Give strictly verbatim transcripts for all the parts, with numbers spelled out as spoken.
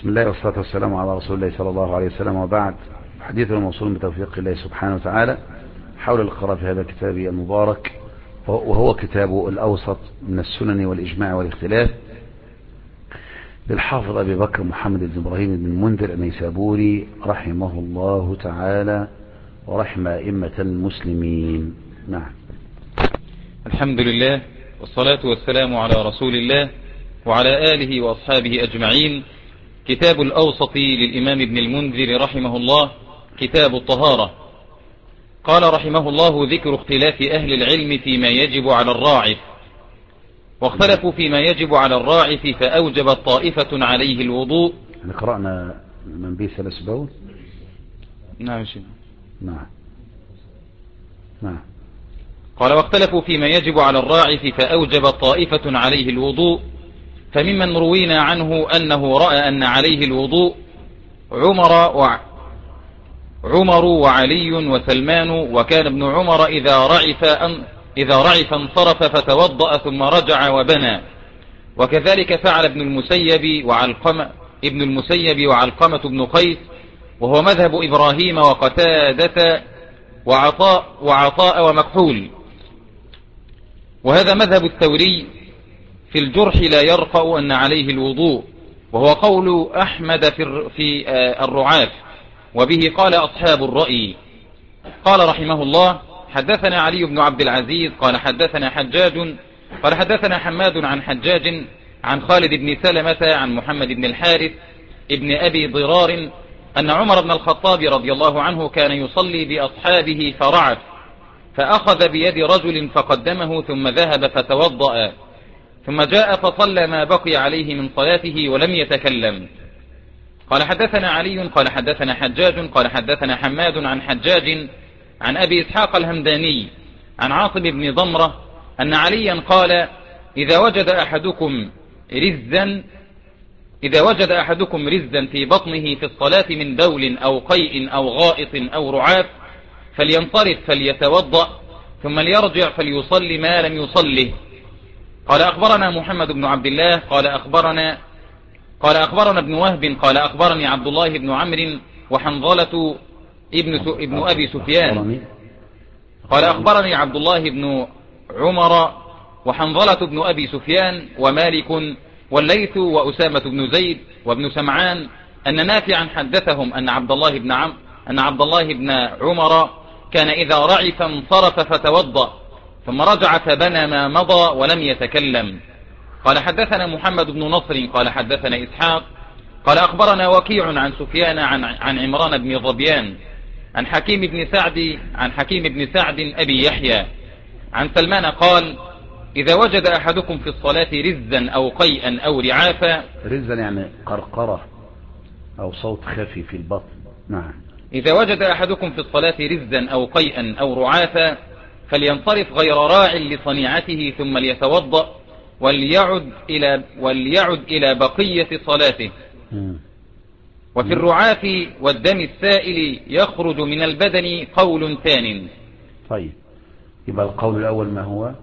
بسم الله والصلاة والسلام على رسول الله صلى الله عليه وسلم، وبعد. حديثنا موصول بتوفيق الله سبحانه وتعالى حول القراءة في هذا الكتاب المبارك، وهو كتاب الأوسط من السنن والإجماع والاختلاف للحافظ أبي بكر محمد بن إبراهيم بن المنذر النيسابوري رحمه الله تعالى ورحم أئمة المسلمين. نعم. الحمد لله والصلاة والسلام على رسول الله وعلى آله وأصحابه أجمعين. كتاب الأوسط للإمام ابن المنذر رحمه الله، كتاب الطهارة. قال رحمه الله: ذكر اختلاف أهل العلم فيما يجب على الراعف. واختلفوا فيما يجب على الراعف فأوجبت طائفة عليه الوضوء. قرأنا من بي ثلاث بول. نعم شيء. نعم نعم. قال: واختلفوا فيما يجب على الراعف فأوجبت طائفة عليه الوضوء، فممن روينا عنه أنه رأى أن عليه الوضوء عمر وع عمر وعلي وسلمان، وكان ابن عمر إذا رعف أن إذا رعف انصرف فتوضأ ثم رجع وبنى. وكذلك فعل ابن المسيب وعلقمة ابن المسيب وعلقمة بن قيس، وهو مذهب إبراهيم وقتادة وعطاء وعطاء ومكحول. وهذا مذهب الثوري في الجرح لا يرفع أن عليه الوضوء، وهو قول أحمد في في الرعاف، وبه قال أصحاب الرأي. قال رحمه الله: حدثنا علي بن عبد العزيز قال حدثنا حجاج قال حدثنا حماد عن حجاج عن خالد بن سلمة عن محمد بن الحارث ابن أبي ضرار أن عمر بن الخطاب رضي الله عنه كان يصلي بأصحابه فرعف، فأخذ بيد رجل فقدمه ثم ذهب فتوضأ، ثم جاء فصلى ما بقي عليه من صلاته ولم يتكلم. قال حدثنا علي قال حدثنا حجاج قال حدثنا حماد عن حجاج عن أبي إسحاق الهمداني عن عاصم بن ضمرة أن عليا قال: إذا وجد أحدكم رزا إذا وجد أحدكم رزا في بطنه في الصلاة من بول أو قيء أو غائط أو رعاف فلينصرف فليتوضأ ثم ليرجع فليصلي ما لم يصله. قال: أخبرنا محمد بن عبد الله قال أخبرنا قال أخبرنا ابن وهب قال أخبرني عبد الله بن عمرو وحنظلة ابن ابن أبي سفيان قال أخبرني عبد الله بن عمر وحنظلة بن أبي سفيان ومالك والليث وأسامة بن زيد وابن سمعان أن نافعا حدثهم أن عبد الله بن عم أن عبد الله بن عمر كان إذا رعف انصرف فتوضأ ثم رجع فبنى ما مضى ولم يتكلم. قال حدثنا محمد بن نصر قال حدثنا إسحاق قال أخبرنا وكيع عن سفيان عن, عن عمران بن ظبيان عن حكيم بن سعد عن حكيم بن سعد أبي يحيى عن سلمان قال: إذا وجد أحدكم في الصلاة رزا أو قيئا أو رعافا. رزا يعني قرقرة أو صوت خفي في البطن. نعم. إذا وجد أحدكم في الصلاة رزا أو قيئا أو رعافا فلينصرف غير راع لصنيعته ثم ليتوضأ وليعد إلى, وليعد إلى بقية صلاته. م. وفي الرعاف والدم السائل يخرج من البدن قول ثان. طيب، يبقى القول الأول ما هو؟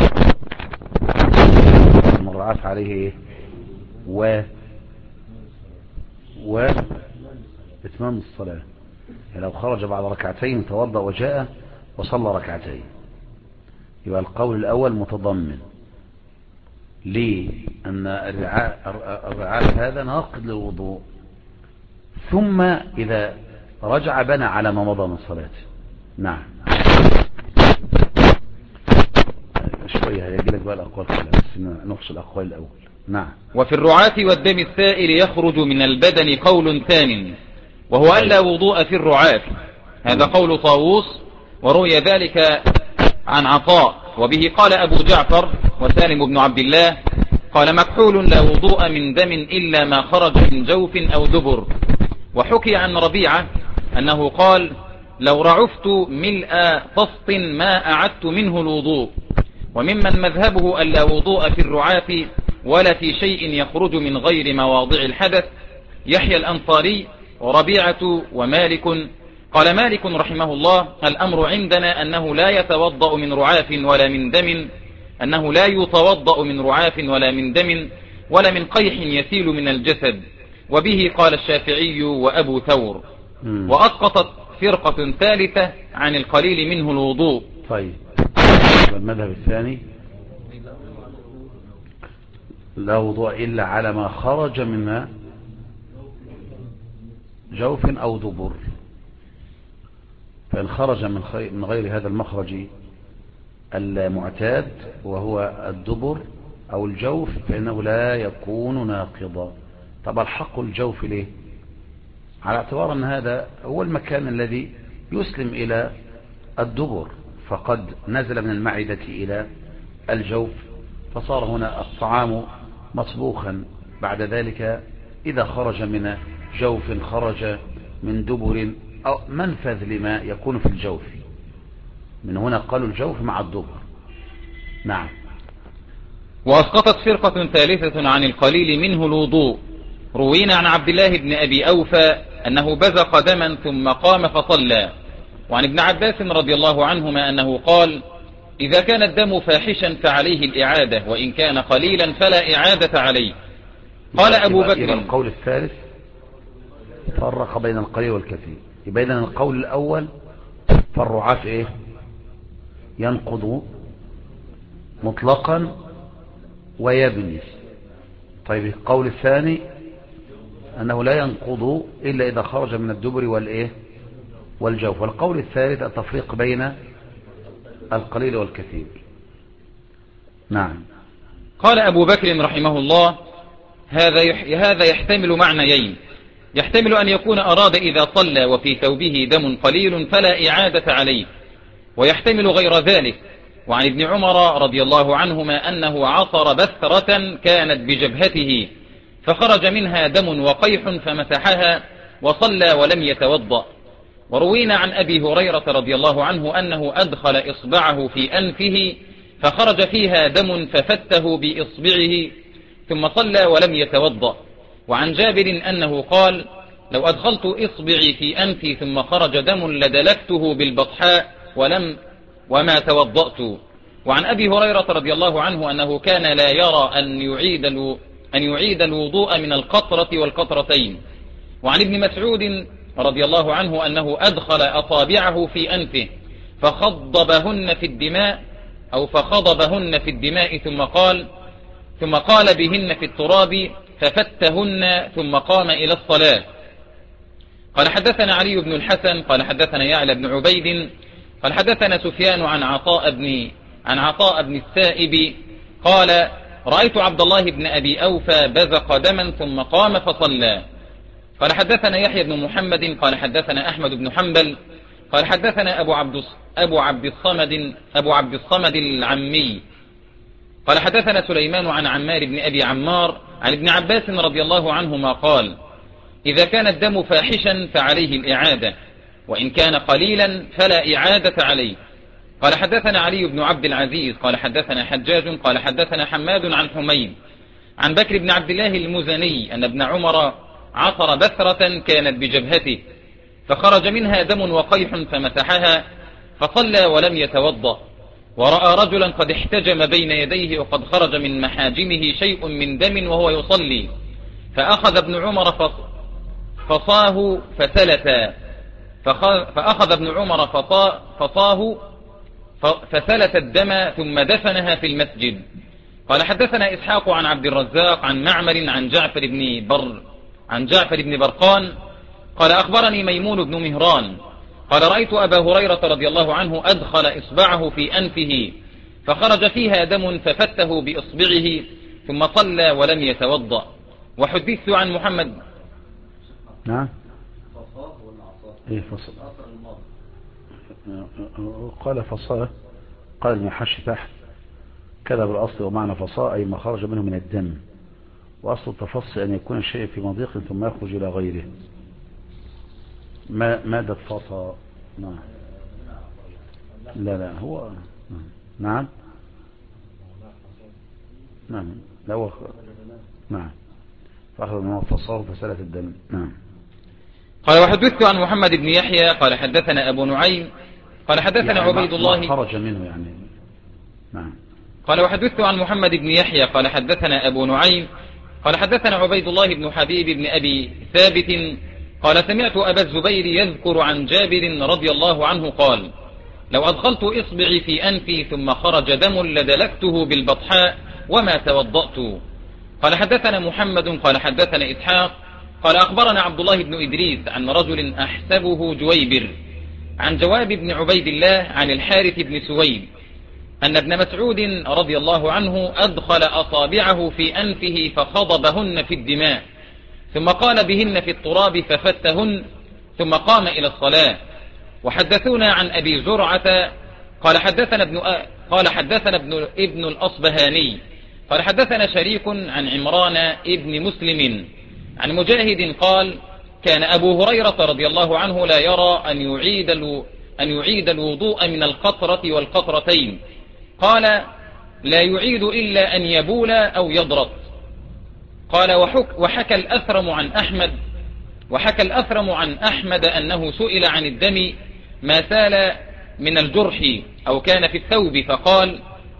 الرعاف عليه إيه؟ و و إتمام الصلاة، يعني لو خرج بعد ركعتين توضأ وجاء وصلى ركعتين، يبقى القول الأول متضمن ليه أن الرعاف هذا ناقض للوضوء، ثم إذا رجع بنى على ما مضى من صلاته. نعم. شوية هيجي لك بقى الأقوال كلها، بس نفصل الأقوال الأول. نعم. وفي الرعاف والدم السائل يخرج من البدن قول ثان، وهو ألا وضوء في الرعاف. هذا قول طاووس، وروي ذلك عن عطاء، وبه قال أبو جعفر وسالم بن عبد الله قال: مكحول لا وضوء من دم إلا ما خرج من جوف أو دبر. وحكي عن ربيعة أنه قال: لو رعفت ملء طست ما أعدت منه الوضوء. وممن مذهبه ألا وضوء في الرعاف ولا في شيء يخرج من غير مواضع الحدث يحيى الأنصاري وربيعة ومالك. قال مالك رحمه الله: الأمر عندنا أنه لا يتوضأ من رعاف ولا من دم أنه لا يتوضأ من رعاف ولا من دم ولا من قيح يسيل من الجسد، وبه قال الشافعي وأبو ثور. مم. وأسقطت فرقة ثالثة عن القليل منه الوضوء. طيب المذهب الثاني لا وضوء إلا على ما خرج من جوف أو دبر، فإن خرج من غير هذا المخرج المعتاد وهو الدبر أو الجوف فإنه لا يكون ناقضا. طبعا الحق الجوف ليه؟ على اعتبار أن هذا هو المكان الذي يسلم إلى الدبر، فقد نزل من المعدة إلى الجوف فصار هنا الطعام مطبوخا، بعد ذلك إذا خرج من جوف خرج من دبر أو منفذ لما يكون في الجوف، من هنا قالوا الجوف مع الدبر. نعم. وأسقطت فرقة ثالثة عن القليل منه الوضوء. روينا عن عبد الله بن أبي أوفى أنه بزق دما ثم قام فصلى. وعن ابن عباس رضي الله عنهما أنه قال: إذا كان الدم فاحشا فعليه الإعادة، وإن كان قليلا فلا إعادة عليه. قال أبو بكر. القول الثالث فرق بين القليل والكثير، يبين أن القول الأول فالرعاف إيه؟ ينقض مطلقا ويبني. طيب القول الثاني أنه لا ينقض إلا إذا خرج من الدبر والإيه والجوف. والقول الثالث التفريق بين القليل والكثير. نعم. قال أبو بكر رحمه الله: هذا هذا يحتمل معنيين، يحتمل أن يكون أراد إذا صلى وفي ثوبه دم قليل فلا إعادة عليه، ويحتمل غير ذلك. وعن ابن عمر رضي الله عنهما أنه عصر بثرة كانت بجبهته فخرج منها دم وقيح فمسحها وصلى ولم يتوضأ. وروينا عن أبي هريرة رضي الله عنه أنه أدخل إصبعه في أنفه فخرج فيها دم ففته بإصبعه ثم صلى ولم يتوضأ. وعن جابر أنه قال: لو أدخلت إصبعي في أنفي ثم خرج دم لدلكته بالبطحاء ولم وما توضأت. وعن أبي هريرة رضي الله عنه أنه كان لا يرى أن يعيد أن يعيد الوضوء من القطرة والقطرتين. وعن ابن مسعود رضي الله عنه أنه أدخل أصابعه في أنفه فخضبهن في الدماء أو فخضبهن في الدماء ثم قال ثم قال بهن في التراب ففتهن ثم قام إلى الصلاة. قال حدثنا علي بن الحسن قال حدثنا يعلى بن عبيد قال حدثنا سفيان عن عطاء بن عن عطاء بن السائب قال: رأيت عبد الله بن أبي أوفى بزق دما ثم قام فصلى. قال حدثنا يحيى بن محمد قال حدثنا أحمد بن حنبل قال حدثنا أبو عبد أبو عبد الصمد أبو عبد الصمد العمي قال حدثنا سليمان عن عمار بن أبي عمار عن ابن عباس رضي الله عنهما قال: إذا كان الدم فاحشا فعليه الإعادة، وإن كان قليلا فلا إعادة عليه. قال حدثنا علي بن عبد العزيز قال حدثنا حجاج قال حدثنا حماد عن حميد عن بكر بن عبد الله المزني أن ابن عمر عصر بثرة كانت بجبهته فخرج منها دم وقيح فمسحها فصلى ولم يتوضأ. ورأى رجلا قد احتجم بين يديه وقد خرج من محاجمه شيء من دم وهو يصلي، فأخذ ابن عمر فصاه فسلت فأخذ ابن عمر فصاه فسلت الدم ثم دفنها في المسجد. قال حدثنا إسحاق عن عبد الرزاق عن معمر عن جعفر بن بر عن جعفر بن برقان قال: أخبرني ميمون بن مهران قال: رأيت أبا هريرة رضي الله عنه أدخل إصبعه في أنفه فخرج فيها دم ففته بإصبعه ثم صلى ولم يتوضأ. وحدثت عن محمد. نعم. ايه فصل قال فصاه قال المحش تحت كذا بالأصل ومعنى فصاء أي ما خرج منه من الدم، وأصل التفصي أن يكون الشيء في مضيق ثم يخرج إلى غيره. ما مادة فصاء. نعم. لا لا هو نعم نعم لا هو نعم فأخذ منه فصاه فسلت الدم. نعم. قال وحدثت عن محمد بن يحيى قال حدثنا أبو نعيم قال حدثنا يعني عبيد الله خرج منه يعني. نعم. قال وحدثت عن محمد بن يحيى قال حدثنا أبو نعيم قال حدثنا عبيد الله بن حبيب بن أبي ثابت قال سمعت أبا الزبير يذكر عن جابر رضي الله عنه قال لو أدخلت إصبعي في أنفي ثم خرج دم لدلكته بالبطحاء وما توضأت. قال حدثنا محمد قال حدثنا إسحاق قال أخبرنا عبد الله بن إدريس عن رجل أحسبه جويبر عن جواب بن عبيد الله عن الحارث بن سويد أن ابن مسعود رضي الله عنه أدخل أصابعه في أنفه فخضبهن في الدماء ثم قال بهن في التراب ففتهن ثم قام إلى الصلاة. وحدثونا عن أبي زرعة قال حدثنا ابن أ... قال حدثنا ابن ابن الأصبهاني قال حدثنا شريك عن عمران ابن مسلم عن مجاهد قال كان أبو هريرة رضي الله عنه لا يرى أن يعيد الو... أن يعيد الوضوء من القطرة والقطرتين. قال لا يعيد إلا أن يبول أو يضرط. قال وحك... وحكى الأثرم عن أحمد وحكى الأثرم عن أحمد أنه سئل عن الدم ما سال من الجرح أو كان في الثوب فقال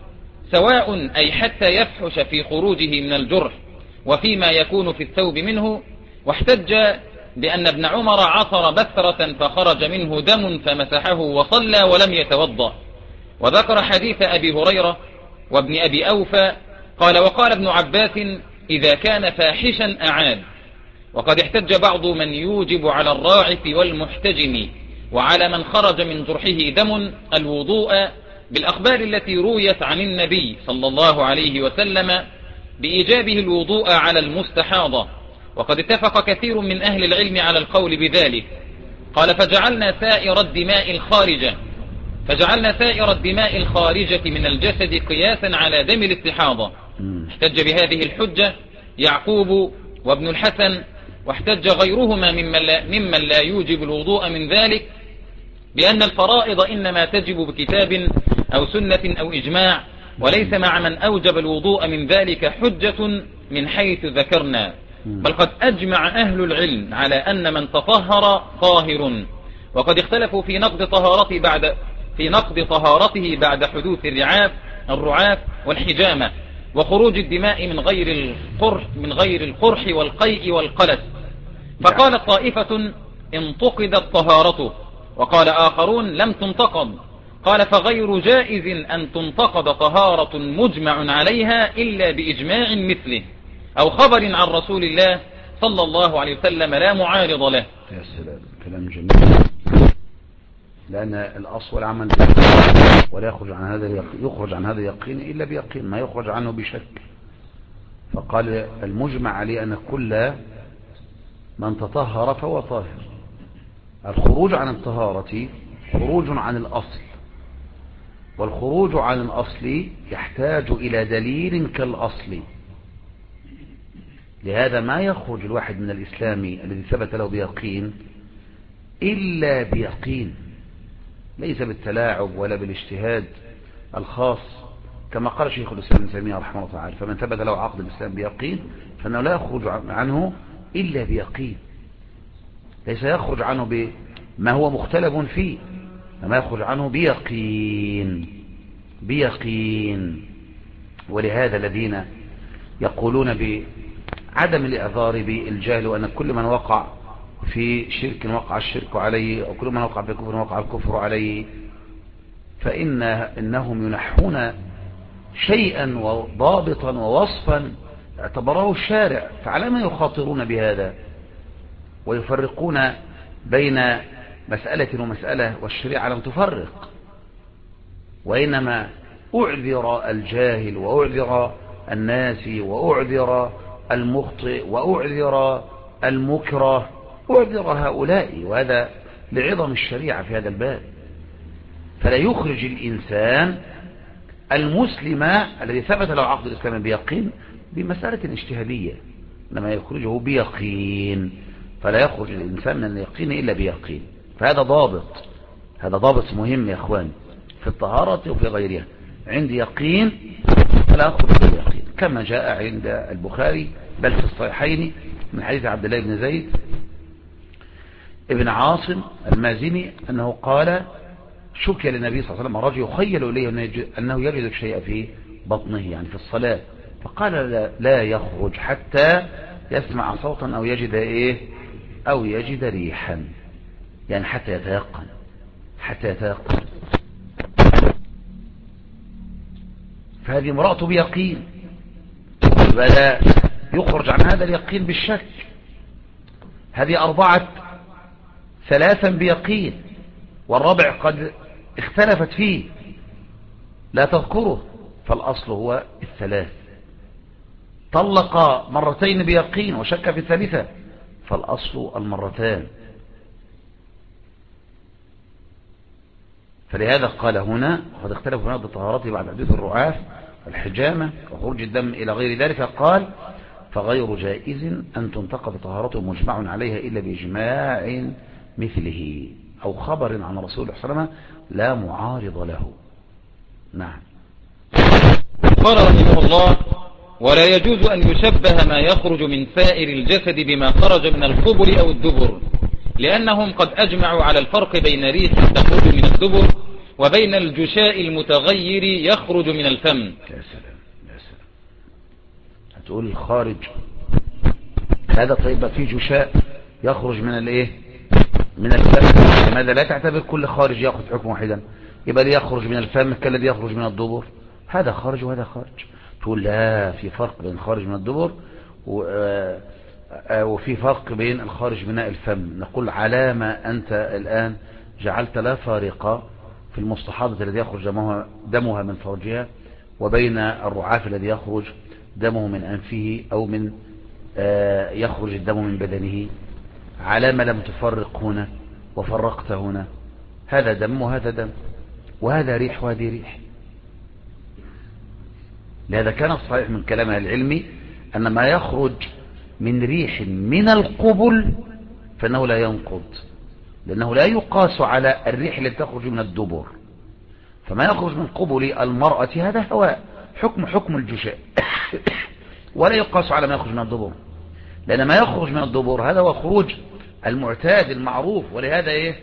سواء أي حتى يفحش في خروجه من الجرح وفيما يكون في الثوب منه. واحتج بأن ابن عمر عصر بثرة فخرج منه دم فمسحه وصلى ولم يتوضأ. وذكر حديث أبي هريرة وابن أبي أوفى قال وقال ابن عباس إذا كان فاحشا أعاد. وقد احتج بعض من يوجب على الراعف والمحتجم وعلى من خرج من جرحه دم الوضوء بالأخبار التي رويت عن النبي صلى الله عليه وسلم بإيجابه الوضوء على المستحاضة. وقد اتفق كثير من أهل العلم على القول بذلك. قال فجعلنا سائر الدماء الخارجة فجعلنا سائر الدماء الخارجة من الجسد قياسا على دم الاستحاضة. احتج بهذه الحجة يعقوب وابن الحسن واحتج غيرهما ممن لا, ممن لا يوجب الوضوء من ذلك بأن الفرائض إنما تجب بكتاب أو سنة أو إجماع وليس مع من أوجب الوضوء من ذلك حجة من حيث ذكرنا. بل قد أجمع أهل العلم على أن من تطهر طاهر. وقد اختلفوا في نقض طهارته بعد في نقض طهارته بعد حدوث الرعاف الرعاف والحجامة وخروج الدماء من غير القرح من غير القرح والقيء والقلس. فقال طائفة انتقدت طهارته وقال آخرون لم تنتقض. قال فغير جائز أن تنتقض طهارة مجمع عليها إلا بإجماع مثله أو خبر عن رسول الله صلى الله عليه وسلم لا معارض له. يا سلام كلام جميل. لأن الأصل والعمل ولا يخرج عن هذا يخرج عن هذا اليقين إلا بيقين ما يخرج عنه بشك. فقال المجمع عليه أن كل من تطهر فهو طاهر. الخروج عن الطهارة خروج عن الأصل والخروج عن الأصل يحتاج إلى دليل كالأصل. لهذا ما يخرج الواحد من الإسلام الذي ثبت له بيقين إلا بيقين ليس بالتلاعب ولا بالاجتهاد الخاص كما قال شيخ الإسلام ابن تيمية رحمه الله تعالى. فمن ثبت له عقد الإسلام بيقين فإنه لا يخرج عنه إلا بيقين ليس يخرج عنه بما هو مختلف فيه ما يخرج عنه بيقين بيقين. ولهذا الذين يقولون بعدم الإعذار بالجهل وأن كل من وقع في شرك وقع الشرك عليه أو كل من وقع في كفر وقع الكفر عليه فإن إنهم ينحون شيئا وضابطا ووصفا اعتبره الشارع. فعلى ما يخاطرون بهذا ويفرقون بين مسألة ومسألة والشريعة لم تفرق. وإنما أعذر الجاهل وأعذر الناس وأعذر المخطئ وأعذر المكره أعذر هؤلاء. وهذا لعظم الشريعة في هذا الباب. فلا يخرج الإنسان المسلم الذي ثبت له عقد الإسلام بيقين بمسألة اجتهادية إنما يخرجه بيقين. فلا يخرج الإنسان من اليقين إلا بيقين. فهذا ضابط هذا ضابط مهم يا أخوان في الطهارة وفي غيرها. عندي يقين فلا أخرج باليقين كما جاء عند البخاري بل في الصحيحين من حديث عبد الله بن زيد ابن عاصم المازني أنه قال شكي للنبي صلى الله عليه وسلم رجل يخيل إليه أنه يجد شيء في بطنه يعني في الصلاة فقال لا, لا يخرج حتى يسمع صوتا أو يجد إيه أو يجد ريحا، يعني حتى يتيقن حتى يتيقن. فهذه امرأته بيقين، فلا يخرج عن هذا اليقين بالشك. هذه أربعة ثلاثا بيقين، والرابع قد اختلفت فيه لا تذكره، فالأصل هو الثلاث. طلق مرتين بيقين وشك في الثالثة، فالأصل المرتان. فلهذا قال هنا وقد اختلف هنا بطهارته بعد حديث الرعاف والحجامة وخروج الدم إلى غير ذلك، قال فغير جائز أن تنتقض طهارته مجمع عليها إلا بإجماع مثله أو خبر عن رسول الله صلى الله عليه وسلم لا معارض له. نعم. قال رحمه الله: ولا يجوز أن يشبه ما يخرج من سائر الجسد بما خرج من القبل أو الدبر، لأنهم قد أجمعوا على الفرق بين ريح تخرج من الدبر وبين الجشاء المتغير يخرج من الفم. يا سلام يا سلام. هتقول الخارج هذا طيب فيه جشاء يخرج من الايه من الفم، لماذا لا تعتبر كل خارج يأخذ حكم واحدا؟ يبقى يخرج من الفم كالذي يخرج من الدبر، هذا خارج وهذا خارج. تقول لا، في فرق بين خارج من الدبر وفي فرق بين الخارج من الفم. نقول على ما أنت الآن جعلت لا فارق في المستحاضة الذي يخرج دمها, دمها من فرجها وبين الرعاف الذي يخرج دمه من أنفه أو من يخرج الدم من بدنه، على ما لم تفرق هنا وفرقت هنا، هذا دم وهذا دم، وهذا ريح وهذه ريح. لهذا كان الصحيح من كلامها العلمي أن ما يخرج من ريح من القبل فإنه لا ينقض، لأنه لا يقاس على الريح التي تخرج من الدبر. فما يخرج من قبل المرأة هذا هواء، حكم حكم الجشاء ولا يقاس على ما يخرج من الدبر، لأن ما يخرج من الدبر هذا هو خروج المعتاد المعروف، ولهذا إيه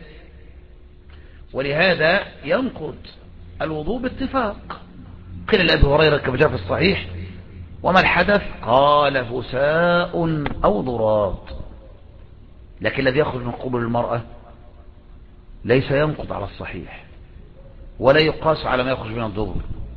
ولهذا ينقض الوضوء باتفاق. قيل لأبي هريرة كما جاء في الصحيح: وما الحدث؟ قال فساء أو ضراط. لكن الذي يخرج من قبل المرأة ليس ينقض على الصحيح ولا يقاس على ما يخرج من الدبر،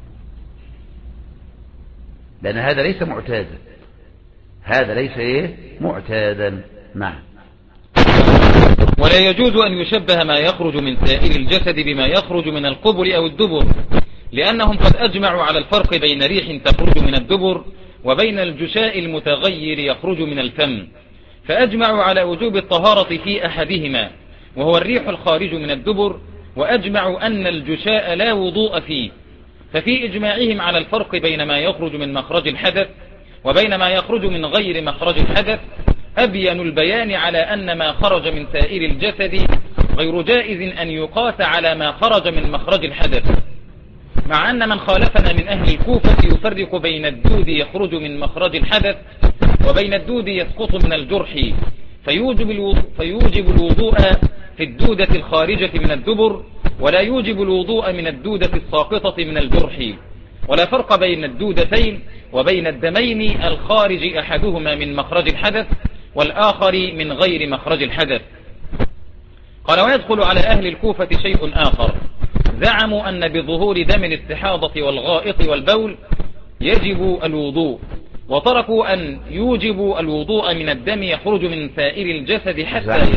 لأن هذا ليس معتادا، هذا ليس إيه معتادا. نعم. ولا يجوز أن يشبه ما يخرج من سائر الجسد بما يخرج من القبل أو الدبر، لأنهم قد أجمعوا على الفرق بين ريح تخرج من الدبر وبين الجشاء المتغير يخرج من الفم، فأجمعوا على وجوب الطهارة في أحدهما وهو الريح الخارج من الدبر، وأجمعوا أن الجشاء لا وضوء فيه. ففي إجماعهم على الفرق بين ما يخرج من مخرج الحدث وبين ما يخرج من غير مخرج الحدث أبين البيان على أن ما خرج من سائر الجسد غير جائز أن يقاس على ما خرج من مخرج الحدث، مع أن من خالفنا من أهل الكوفة يفرق بين الدود يخرج من مخرج الحدث وبين الدود يسقط من الجرح، فيوجب الوضوء, فيوجب الوضوء في الدودة الخارجة من الدبر، ولا يوجب الوضوء من الدودة الساقطة من الجرح. ولا فرق بين الدودتين وبين الدمين الخارج أحدهما من مخرج الحدث والآخر من غير مخرج الحدث. قال: ويدخل على أهل الكوفة شيء آخر، زعموا أن بظهور دم الاستحاضة والغائط والبول يجب الوضوء، وتركوا أن يوجب الوضوء من الدم يخرج من سائر الجسد حتى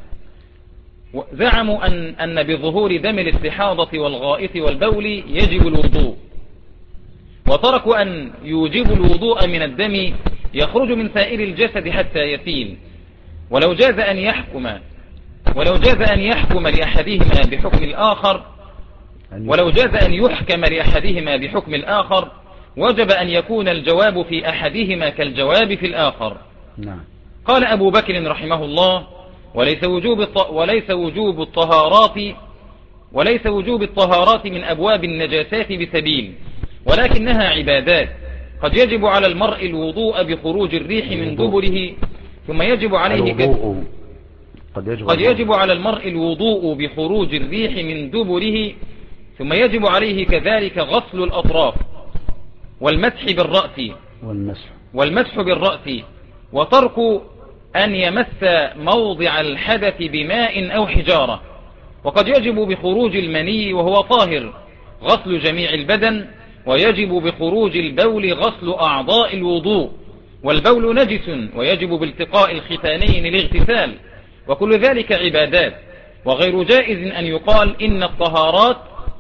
زعموا أن, أن بظهور دم الاستحاضة والغائط والبول يجب الوضوء، وتركوا أن يوجب الوضوء من الدم يخرج من سائر الجسد حتى يسيل. ولو جاز أن يحكم ولو جاز أن يحكم لأحدهما بحكم الآخر ولو جاز أن يحكم لأحدهما بحكم الآخر وجب أن يكون الجواب في أحدهما كالجواب في الآخر. نعم. قال أبو بكر رحمه الله: وليس وجوب وليس وجوب الطهارات وليس وجوب الطهارات من أبواب النجاسات بسبيل، ولكنها عبادات. قد يجب على المرء الوضوء بخروج الريح من دبره، ثم يجب عليه الوضوء قد يجب, قد يجب على المرء الوضوء بخروج الريح من دبره، ثم يجب عليه كذلك غسل الأطراف والمسح بالرأس والمسح والمسح بالرأس، وترك أن يمس موضع الحدث بماء أو حجارة. وقد يجب بخروج المني وهو طاهر غسل جميع البدن، ويجب بخروج البول غسل أعضاء الوضوء، والبول نجس ويجب بالتقاء الختانين الاغتسال، وكل ذلك عبادات. وغير جائز أن يقال إن الطهارات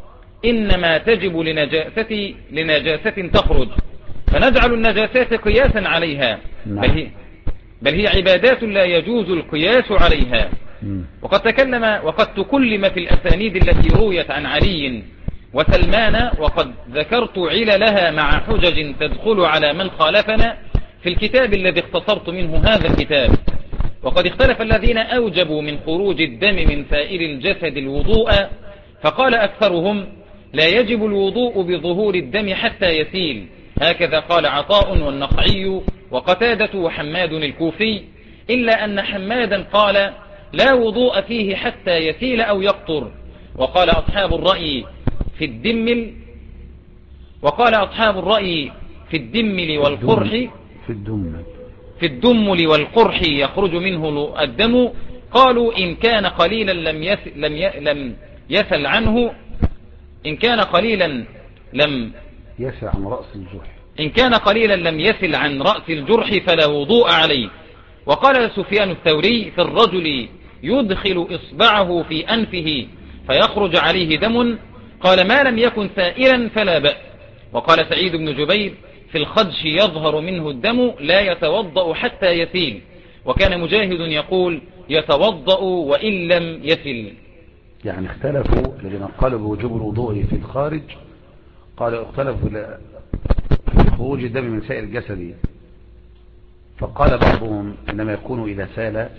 إنما تجب لنجاسة, لنجاسة تخرج، فنجعل النجاسات قياسا عليها، بل هي, بل هي عبادات لا يجوز القياس عليها. وقد تكلم وقد تكلم في الأسانيد التي رويت عن علي وسلمان، وقد ذكرت عللها مع حجج تدخل على من خالفنا في الكتاب الذي اختصرت منه هذا الكتاب. وقد اختلف الذين أوجبوا من خروج الدم من سائر الجسد الوضوء، فقال أكثرهم لا يجب الوضوء بظهور الدم حتى يسيل، هكذا قال عطاء والنخعي وقتادة وحماد الكوفي، إلا أن حمادا قال لا وضوء فيه حتى يسيل أو يقطر. وقال أصحاب الرأي في الدمل وقال أصحاب الرأي في الدمل والقرح في الدمل في الدمل والقرح يخرج منه الدم، قالوا إن كان قليلا لم يس لم ي لم يسل عنه إن كان قليلا لم يسل عن رأس الجرح إن كان قليلا لم يسل عن رأس الجرح فلا وضوء عليه. وقال سفيان الثوري في الرجل يدخل إصبعه في أنفه فيخرج عليه دم، قال ما لم يكن سائلا فلا بأس. وقال سعيد بن جبير في الخدش يظهر منه الدم لا يتوضأ حتى يسيل. وكان مجاهد يقول يتوضأ وإن لم يسل. يعني اختلفوا الذين قالوا بوجوب الوضوء في الخارج، قالوا اختلفوا في خروج الدم من سائر الجسد، فقال بعضهم إنما يكون إذا سال،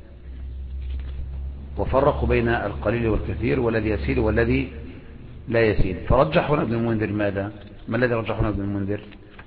وفرقوا بين القليل والكثير والذي يسيل والذي لا يسيل. فرجح هنا ابن المنذر ماذا؟ ما الذي رجح هنا ابن المنذر؟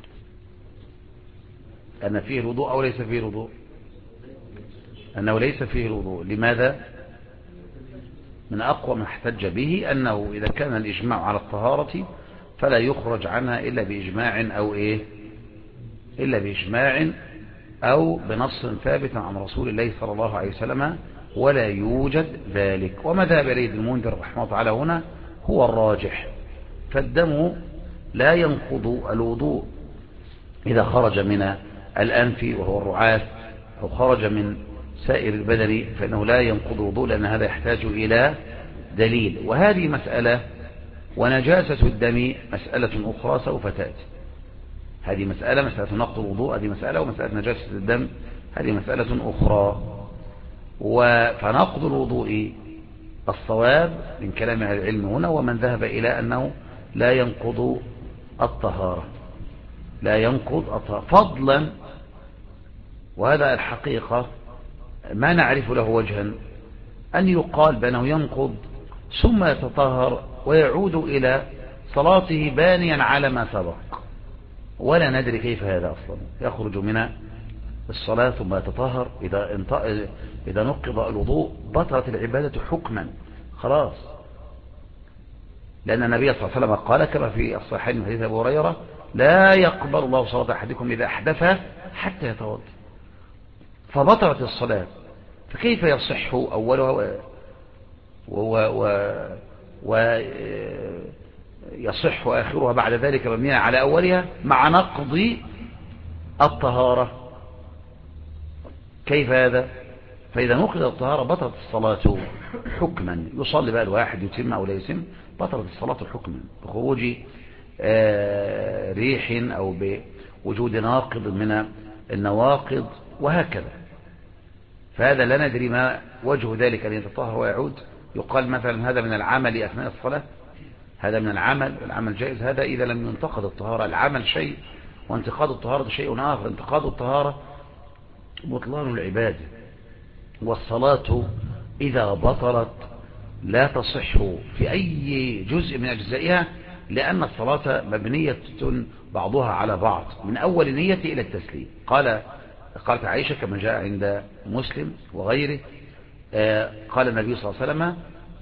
أن فيه الوضوء أو ليس فيه الوضوء؟ أنه ليس فيه الوضوء. لماذا؟ من أقوى ما احتج به أنه إذا كان الإجماع على الطهارة فلا يخرج عنها إلا بإجماع أو إيه إلا بإجماع أو بنص ثابت عن رسول الله صلى الله عليه وسلم، ولا يوجد ذلك. وما ذهب إليه ابن المنذر رحمه الله تعالى هنا هو الراجح. فالدم لا ينقض الوضوء إذا خرج من الأنف وهو الرعاف أو خرج من سائر البدن، فإنه لا ينقض الوضوء، لأن هذا يحتاج إلى دليل. وهذه مسألة، ونجاسة الدم مسألة أخرى سوف تأتي. هذه مسألة مسألة نقض الوضوء هذه مسألة، ومسألة نجاسة الدم هذه مسألة أخرى. فنقض الوضوء الصواب من كلام أهل العلم هنا، ومن ذهب إلى أنه لا ينقض الطهارة لا ينقض الطهارة فضلا، وهذا الحقيقة ما نعرف له وجها، أن يقال بأنه ينقض ثم يتطهر ويعود إلى صلاته بانيا على ما سبق، ولا ندري كيف هذا أصلا. يخرج من الصلاة ثم يتطهر، إذا, إذا نقض الوضوء بطلت العبادة حكما خلاص، لأن النبي صلى الله عليه وسلم قال كما في الصحيحين من حديث أبي هريرة لا يقبل الله صلاة أحدكم إذا أحدث حتى يتوضأ، فبطلت الصلاة. فكيف يصح أولها ويصح آخرها بعد ذلك مبنيا على أولها مع نقض الطهارة؟ كيف هذا؟ فإذا نقض الطهارة بطلت الصلاة حكما، يصلي بقى الواحد يتم أو لا يتم، بطلت الصلاة حكما بخروج ريح أو بوجود ناقض من النواقض وهكذا. فهذا لا ندري ما وجه ذلك أن يتطهر ويعود. يقال مثلا هذا من العمل أثناء الصلاة، هذا من العمل، العمل جائز هذا إذا لم ينتقض الطهارة. العمل شيء وانتقاض الطهارة شيء آخر. انتقاض الطهارة بطلان العبادة، والصلاة إذا بطلت لا تصح في أي جزء من أجزائها، لأن الصلاة مبنية بعضها على بعض من أول نية إلى التسليم. قال قالت عائشة كما جاء عند مسلم وغيره، قال النبي صلى الله عليه وسلم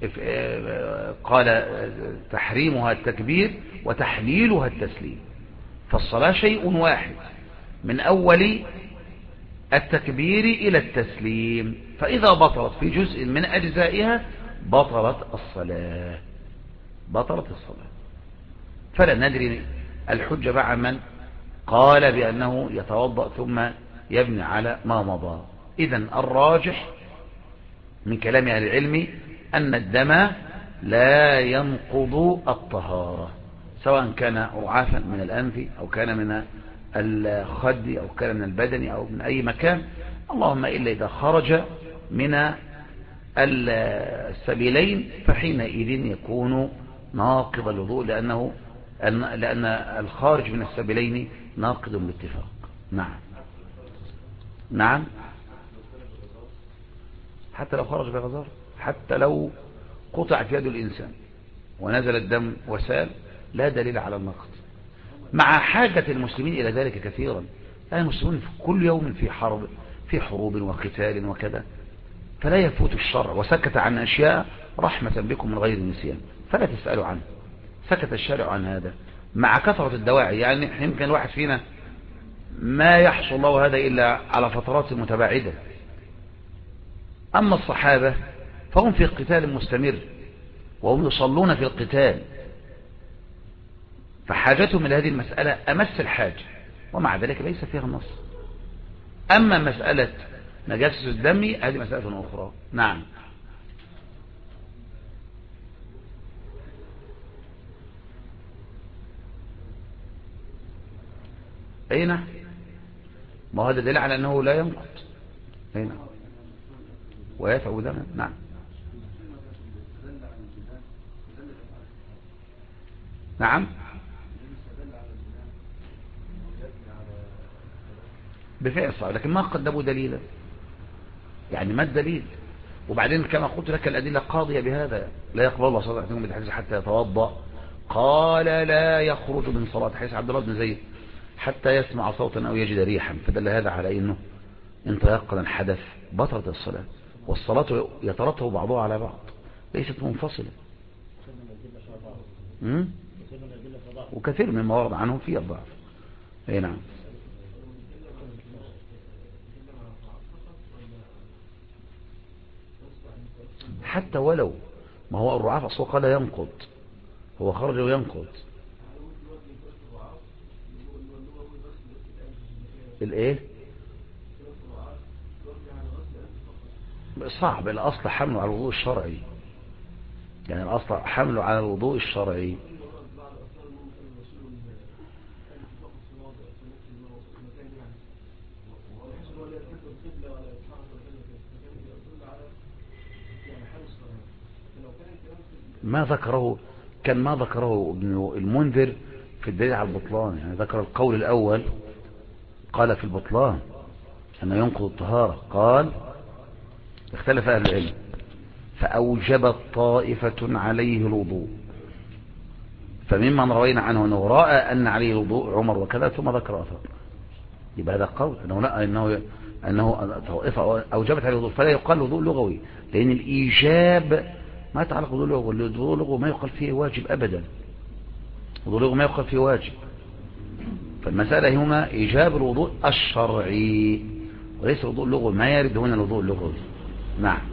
قال تحريمها التكبير وتحليلها التسليم. فالصلاة شيء واحد، من أول التكبير إلى التسليم، فإذا بطلت في جزء من أجزائها بطلت الصلاة بطلت الصلاة فلا ندري الحجة مع من قال بأنه يتوضأ ثم يبني على ما مضى. إذن الراجح من كلام أهل العلم أن الدم لا ينقض الطهارة، سواء كان رعافا من الأنف أو كان من الخد أو كان من البدن أو من أي مكان، اللهم إلا إذا خرج من السبيلين فحينئذ يكون ناقض الوضوء، لأنه لأن الخارج من السبيلين ناقض بالاتفاق. نعم نعم حتى لو خرج بغزار، حتى لو قطعت يد الإنسان ونزل الدم وسال لا دليل على النقض، مع حاجة المسلمين إلى ذلك كثيرا. المسلمون في كل يوم في حرب في حروب وقتال وكذا، فلا يفوت الشرع، وسكت عن أشياء رحمة بكم من غير نسيان فلا تسألوا عنه. سكت الشارع عن هذا مع كثرة الدواعي، يعني يمكن الواحد فينا ما يحصل الله هذا إلا على فترات متباعدة. أما الصحابة فهم في قتال مستمر وهم يصلون في القتال، فحاجتهم إلى هذه المسألة أمس الحاجة، ومع ذلك ليس فيها النص. أما مسألة نجاسة الدم هذه مسألة أخرى. نعم أين ما هذا دليل على أنه لا ينقض. أين ويدفع دما. نعم نعم بفعل صعب، لكن ما قدموا دليلا، يعني ما الدليل؟ وبعدين كما قلت لك الأدلة قاضية بهذا، لا يقبل الله صلاة أحدكم بالحديث حتى يتوضأ، قال لا يخرج من صلاة حديث عبد الله بن زيد حتى يسمع صوتا أو يجد ريحا، فدل هذا على أنه إن تيقن حدث بطلت الصلاة، والصلاة يترتب بعضها على بعض ليست منفصلة. وكثير مما ورد عنهم فيه الضعف. اي نعم حتى ولو ما هو الرعاف أصلا قال ينقض، هو خرج وينقض. الايه صعب، الأصل حمله على الوضوء الشرعي، يعني الأصل حمله على الوضوء الشرعي. ما ذكره كان ما ذكره ابن المنذر في الدليل على البطلان، يعني ذكر القول الأول قال في البطلان أنه ينقض الطهارة، قال اختلف أهل العلم فأوجبت طائفة عليه الوضوء، فممن روينا عنه أنه رأى أن عليه الوضوء عمر وكذا، ثم ذكر أثر. يبقى هذا قول أنه لا أنه أنه طائفة أوجبت عليه الوضوء، فلا يقال وضوء لغوي، لأن الإيجاب ما يتعلق بالوضوء اللغوي، الوضوء اللغوي ما يقال فيه واجب أبدا، الوضوء اللغوي ما يقال فيه واجب. فالمسألة هنا إيجاب الوضوء الشرعي وليس الوضوء اللغوي، ما يرد هنا الوضوء اللغوي. نعم.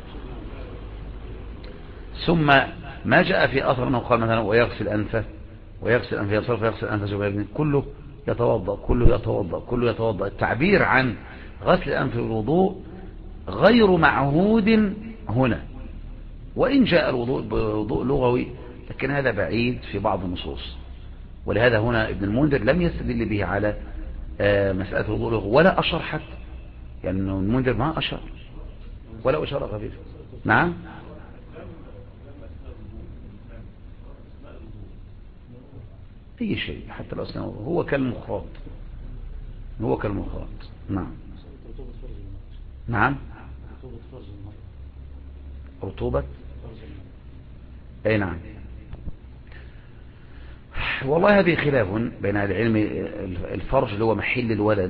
ثم ما جاء في أثر أنه قال مثلا ويغسل أنفه ويغسل أنفه يصرف ويغسل أنفه زبير، كله يتوضأ كله يتوضأ كله يتوضأ. التعبير عن غسل الأنف والوضوء غير معهود هنا، وإن جاء الوضوء بوضوء لغوي لكن هذا بعيد في بعض النصوص، ولهذا هنا ابن المنذر لم يستدل به على مسألة الوضوء لغوي ولا أشر حتى، يعني المنذر ما أشر ولا أشار خفيف. نعم أي شيء حتى الأسنان هو كالمخاط، هو كالمخاط. نعم نعم رطوبة أي نعم. والله هذه خلاف بين العلم، الفرج اللي هو محل الولد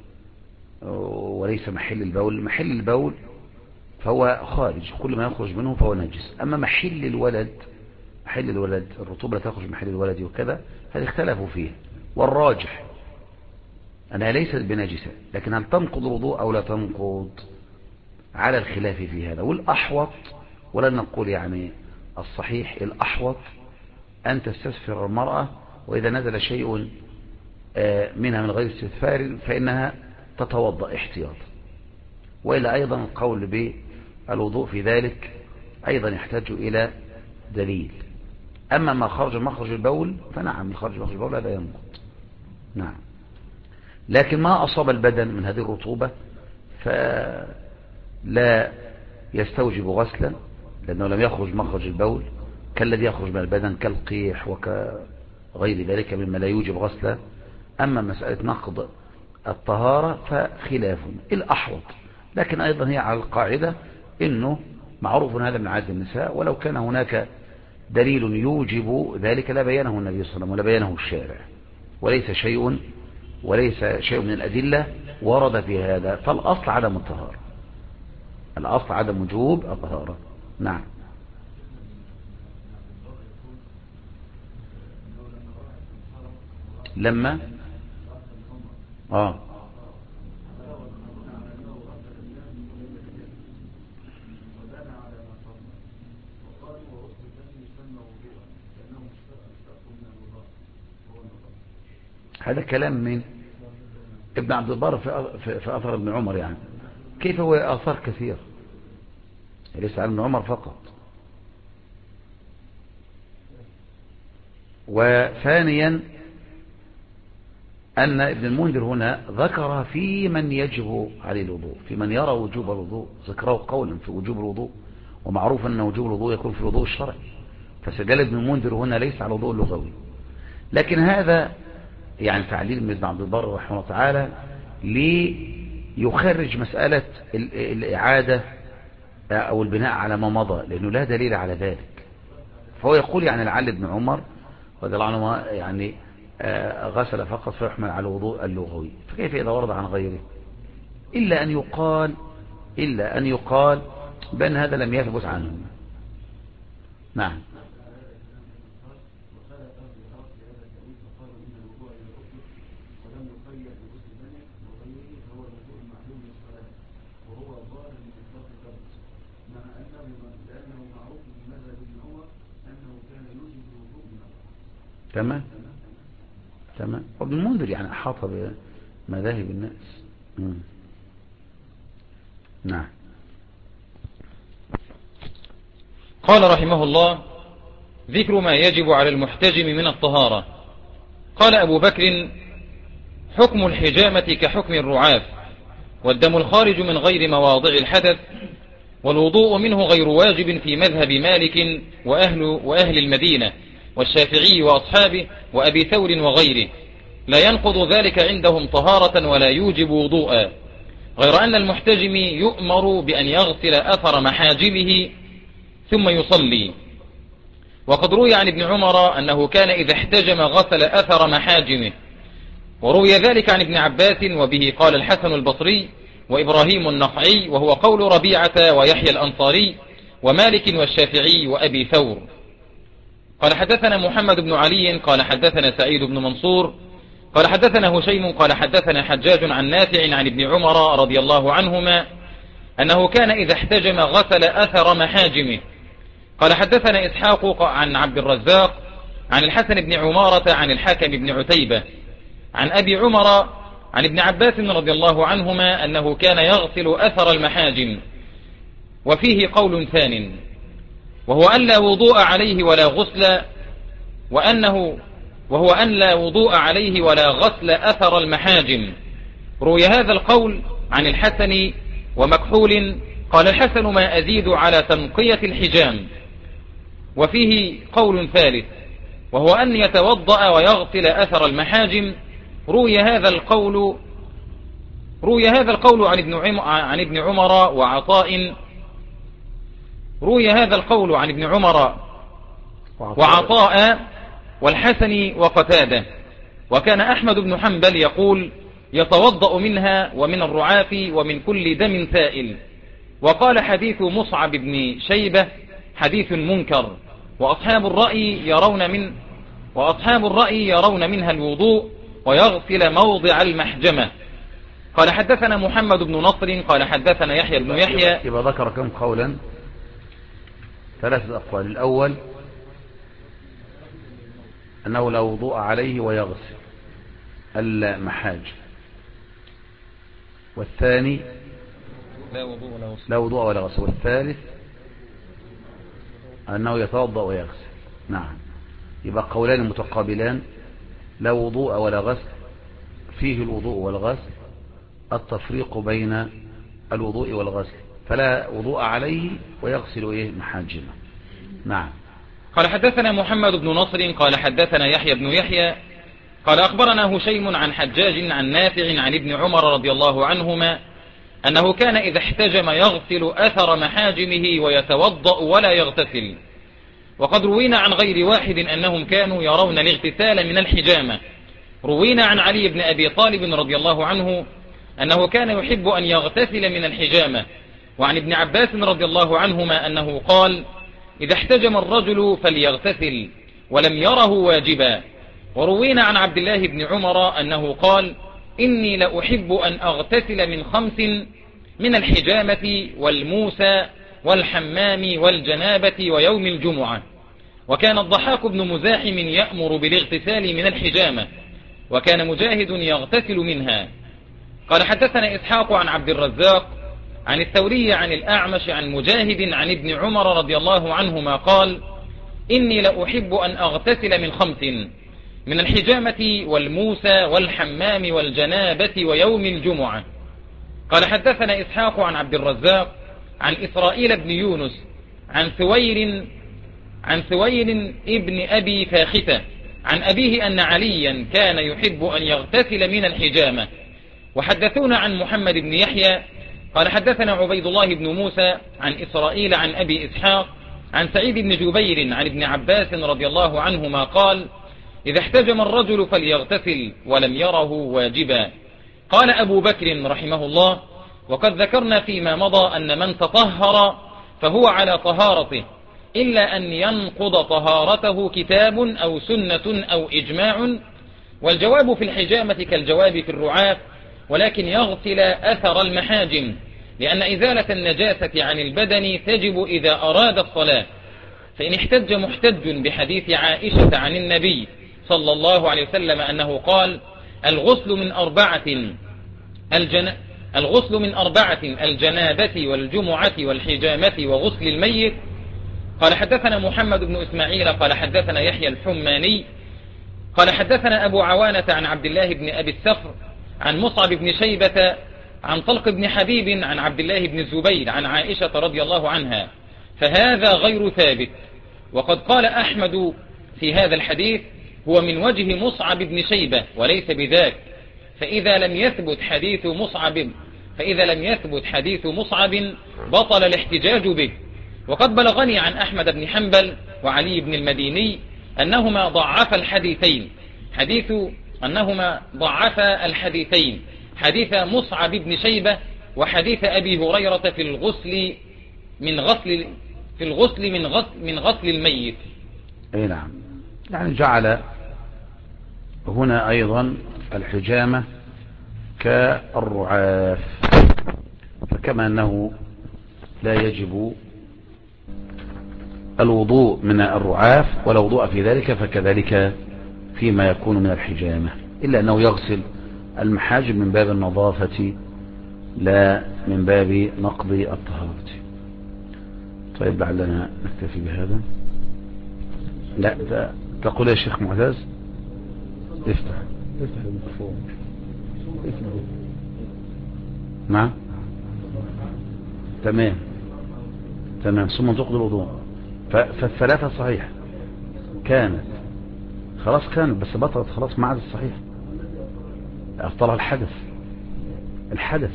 وليس محل البول، محل البول فهو خارج، كل ما يخرج منه فهو نجس. أما محل الولد محل الولد الرطوبة لا تخرج من محل الولد وكذا، هذه اختلفوا فيه، والراجح أنها ليست بنجسة، لكن هل تنقض الوضوء أو لا تنقض على الخلاف في هذا. والأحوط، ولا نقول يعني الصحيح، الأحوط أن تستسفر المرأة، وإذا نزل شيء منها من غير استثفار فإنها تتوضأ احتياطا. وإلا أيضا القول بالوضوء في ذلك أيضا يحتاج إلى دليل. أما ما خرج مخرج البول فنعم، خرج مخرج البول هذا ينقض، نعم. لكن ما أصاب البدن من هذه الرطوبة فلا يستوجب غسلا، لأنه لم يخرج مخرج البول كالذي يخرج من البدن كالقيح وكغير ذلك مما لا يوجب غسلا. أما مسألة نقض الطهارة فخلاف الأحوط، لكن أيضا هي على القاعدة إنه معروف هذا من عادة النساء، ولو كان هناك دليل يوجب ذلك لا بيانه النبي صلى الله عليه وسلم ولا بيانه الشارع، وليس شيء وليس شيء من الأدلة ورد في هذا. فالأصل عدم الطهارة، الأصل عدم وجوب الطهارة، نعم. لما آه هذا كلام من ابن عبد البر في في أثر ابن عمر، يعني كيف هو آثار كثير ليس عن ابن عمر فقط. وثانيا أن ابن المنذر هنا ذكر في من يجب عليه الوضوء، في من يرى وجوب الوضوء، ذكره قولا في وجوب الوضوء، ومعروف أن وجوب الوضوء يكون في الوضوء الشرعي، فسجل ابن المنذر هنا ليس على الوضوء اللغوي. لكن هذا يعني تعليل من ابن عبد البر رحمه الله تعالى ليخرج مسألة الإعادة أو البناء على ما مضى، لأنه لا دليل على ذلك. فهو يقول يعني لعل ابن عمر رضي الله عنه يعني غسل فقط فيحمل على الوضوء اللغوي، فكيف إذا ورد عن غيره؟ إلا أن يقال إلا أن يقال بأن هذا لم يثبت عنه، نعم. تمام تمام. وابن المنذر يعني أحاط بمذاهب الناس. مم. نعم. قال رحمه الله: ذكر ما يجب على المحتجم من الطهارة. قال أبو بكر: حكم الحجامة كحكم الرعاف، والدم الخارج من غير مواضع الحدث، والوضوء منه غير واجب في مذهب مالك وأهل, وأهل المدينة والشافعي وأصحابه وأبي ثور وغيره، لا ينقض ذلك عندهم طهارة ولا يوجب وضوءا، غير أن المحتجم يؤمر بأن يغسل أثر محاجمه ثم يصلي. وقد روي عن ابن عمر أنه كان إذا احتجم غسل أثر محاجمه، وروي ذلك عن ابن عباس، وبه قال الحسن البصري وإبراهيم النخعي، وهو قول ربيعة ويحيى الأنصاري ومالك والشافعي وأبي ثور. قال حدثنا محمد بن علي قال حدثنا سعيد بن منصور قال حدثنا هشيم قال حدثنا حجاج عن نافع عن ابن عمر رضي الله عنهما أنه كان إذا احتجم غسل أثر محاجمه. قال حدثنا إسحاق عن عبد الرزاق عن الحسن بن عمارة عن الحاكم بن عتيبة عن أبي عمر عن ابن عباس رضي الله عنهما أنه كان يغسل أثر المحاجم. وفيه قول ثان، وهو أن لا وضوء عليه ولا غسل، وأنه وهو أن لا وضوء عليه ولا غسل أثر المحاجم. روي هذا القول عن الحسن ومكحول. قال الحسن: ما أزيد على تنقية الحجام. وفيه قول ثالث، وهو أن يتوضأ ويغسل أثر المحاجم. روي هذا القول روي هذا القول عن ابن عمر عن ابن عمر وعطاء روي هذا القول عن ابن عمر وعطاء والحسن وقتادة. وكان أحمد بن حنبل يقول: يتوضأ منها ومن الرعاف ومن كل دم سائل. وقال: حديث مصعب بن شيبة حديث منكر، وأصحاب الرأي يرون من وأصحاب الرأي يرون منها الوضوء، ويغسل موضع المحجمة. قال حدثنا محمد بن نصر قال حدثنا يحيى بن يحيى. يبقى ذكر كم قولا؟ ثلاثة أقوال. الأول أنه لا وضوء عليه ويغسل المحاجم، والثاني لا وضوء ولا غسل. لا وضوء ولا غسل، والثالث أنه يتوضأ ويغسل. نعم، يبقى قولان متقابلان، لا وضوء ولا غسل، فيه الوضوء والغسل، التفريق بين الوضوء والغسل، فلا وضوء عليه ويغسل إيه محاجمه. نعم. قال حدثنا محمد بن نصر قال حدثنا يحيى بن يحيى قال أخبرنا هشيم عن حجاج عن نافع عن ابن عمر رضي الله عنهما أنه كان إذا احتجم يغسل أثر محاجمه ويتوضأ ولا يغتسل. وقد روينا عن غير واحد أنهم كانوا يرون الاغتسال من الحجامة. روينا عن علي بن أبي طالب رضي الله عنه أنه كان يحب أن يغتسل من الحجامة، وعن ابن عباس رضي الله عنهما أنه قال إذا احتجم الرجل فليغتسل ولم يره واجبا. وروينا عن عبد الله بن عمر أنه قال إني لأحب أن أغتسل من خمس: من الحجامة والموسى والحمام والجنابة ويوم الجمعة. وكان الضحاك بن مزاحم يأمر بالاغتسال من الحجامة، وكان مجاهد يغتسل منها. قال حدثنا إسحاق عن عبد الرزاق عن الثوري عن الأعمش عن مجاهد عن ابن عمر رضي الله عنهما قال إني لأحب أن أغتسل من خمس: من الحجامة والموسى والحمام والجنابة ويوم الجمعة. قال حدثنا إسحاق عن عبد الرزاق عن إسرائيل بن يونس عن ثوير عن ثوير ابن أبي فاختة عن أبيه أن عليا كان يحب أن يغتسل من الحجامة. وحدثونا عن محمد بن يحيى قال حدثنا عبيد الله بن موسى عن إسرائيل عن أبي إسحاق عن سعيد بن جبير عن ابن عباس رضي الله عنهما قال إذا احتجم الرجل فليغتسل ولم يره واجبا. قال أبو بكر رحمه الله وقد ذكرنا فيما مضى أن من تطهر فهو على طهارته إلا أن ينقض طهارته كتاب أو سنة أو إجماع. والجواب في الحجامة كالجواب في الرعاف، ولكن يغسل أثر المحاجم، لأن إزالة النجاسة عن البدن تجب إذا أراد الصلاة. فإن احتج محتج بحديث عائشة عن النبي صلى الله عليه وسلم أنه قال الغسل من أربعة الجن... الغسل من أربعة الجنابة والجمعة والحجامة وغسل الميت. قال حدثنا محمد بن إسماعيل قال حدثنا يحيى الحماني قال حدثنا أبو عوانة عن عبد الله بن أبي السفر عن مصعب بن شيبة عن طلق بن حبيب عن عبد الله بن الزبير عن عائشة رضي الله عنها، فهذا غير ثابت. وقد قال أحمد في هذا الحديث هو من وجه مصعب بن شيبة وليس بذاك، فإذا لم يثبت حديث مصعب فإذا لم يثبت حديث مصعب بطل الاحتجاج به. وقد بلغني عن أحمد بن حنبل وعلي بن المديني أنهما ضعف الحديثين حديث أنهما ضعف الحديثين حديث مصعب بن شيبة وحديث أبي هريرة في الغسل من غسل في الغسل من غسل من غسل الميت. أي نعم، يعني جعل هنا أيضا الحجامة كالرعاف، فكما أنه لا يجب الوضوء من الرعاف ولا وضوء في ذلك، فكذلك فيما يكون من الحجامة، إلا أنه يغسل المحاجم من باب النظافة لا من باب نقض الطهارة. طيب لعلنا نكتفي بهذا. لا تقول يا شيخ معتز افتح افتح الميكروفون. نعم تمام تمام ثم تقضي الوضوء. فالثلاثة صحيح كانت خلاص كانت بس بطلت خلاص ما عاد الصحيح، أفضلها الحدث. الحدث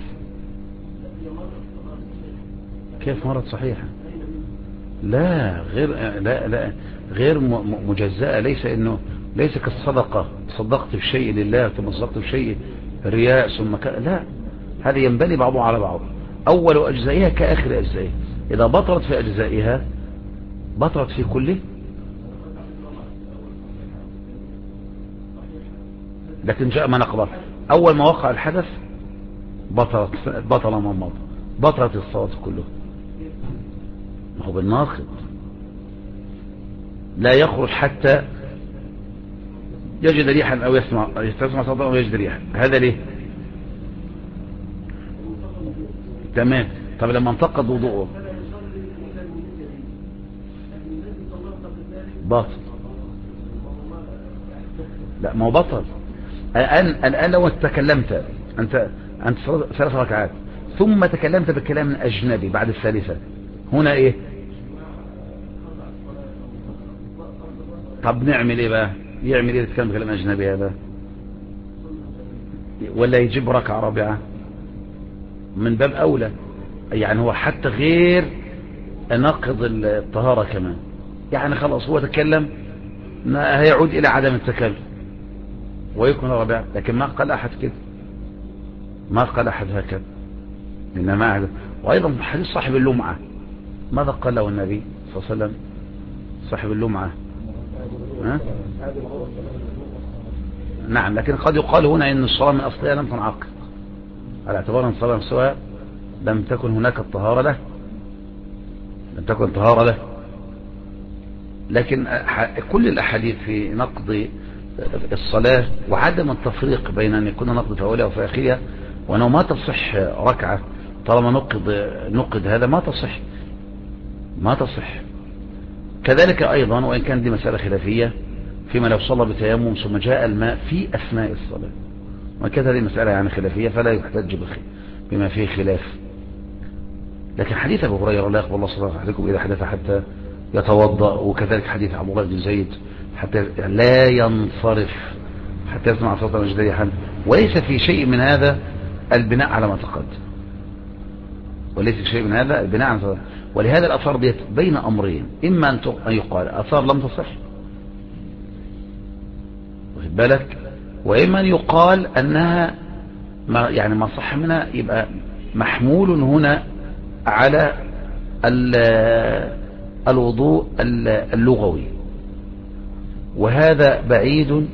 كيف مرت صحيحة؟ لا غير لا لا غير مجزأة. ليس انه ليس كالصدقة صدقت بشيء لله ثم صدقت بشيء رياء ثم ك... لا، هذا ينبني بعضه على بعض. أول أجزائها كآخر أجزائها، إذا بطلت في أجزائها بطلت في كله. لكن جاء ما نقضه أول ما وقع الحدث بطلت بطل ما مضى، بطلت الصلاة كلها. ما هو بالناقض لا يخرج حتى يجد ريحا أو يسمع يستسمع صوتا أو يجد ريحا. هذا ليه؟ تمام. طب لما انتقد وضوءه باطل. لا ما هو بطل. الآن الآن لو تكلمت أنت أنت ثلاث ركعات ثم تكلمت بكلام أجنبي بعد الثالثة، هنا إيه؟ طب نعمل إيه بقى؟ يعمل إيه تتكلم بكلام أجنبي هذا؟ ولا يجيب ركعة رابعة؟ من باب أولى. يعني هو حتى غير نقض الطهارة كمان، يعني خلاص هو تكلم هيعود إلى عدم التكلم ويكون رابعة. لكن ما قال أحد كده، ما قال أحد هكذا، إنما أحد. وأيضا حديث صاحب اللمعة ماذا قال له النبي صلى الله عليه وسلم؟ صاحب اللمعة ها؟ نعم، لكن قد يقال هنا إن الصلاة من أصلها لم تنعقد على اعتبار أن الصلاة نفسها لم تكن هناك الطهارة له، لم تكن طهارة له. لكن كل الأحاديث في نقض الصلاة وعدم التفريق بين أن يكون نقض في أولها وفي آخرها، وأنه ما تصح ركعة طالما نقض نقض هذا ما تصح ما تصح. كذلك أيضا وإن كان دي مسألة خلافية فيما لو صلى بتيمم ثم جاء الماء في أثناء الصلاة، وكذا هذه مسألة يعني خلافية فلا يحتج بما فيه خلاف. لكن حديث أبو هريرة لا يقبل الله صلاة أحدكم إذا حدث حتى يتوضأ، وكذلك حديث عبد الله بن زيد حتى لا ينصرف حتى يسمع صوتا مجدريا، وليس في شيء من هذا البناء على ما تقدم، وليس في شيء من هذا البناء على ما تقدم. ولهذا الأثار ديت بين أمرين، إما أن يقال أثار لم تصح واخد بالك، وإما أن يقال أنها ما يعني ما صح منها يبقى محمول هنا على الوضوء اللغوي، وهذا بعيد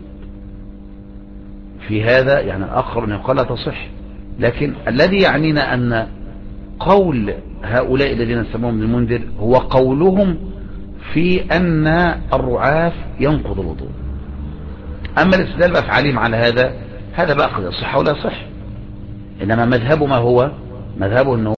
في هذا. يعني الآخر أن يقال لا تصح، لكن الذي يعنينا أن قول هؤلاء الذين سموهم المنذر هو قولهم في أن الرعاف ينقض الوضوء. أما الاستدلال بأفعالهم على هذا هذا بقى قد يصح ولا يصح، إنما مذهبه ما هو مذهبه أنه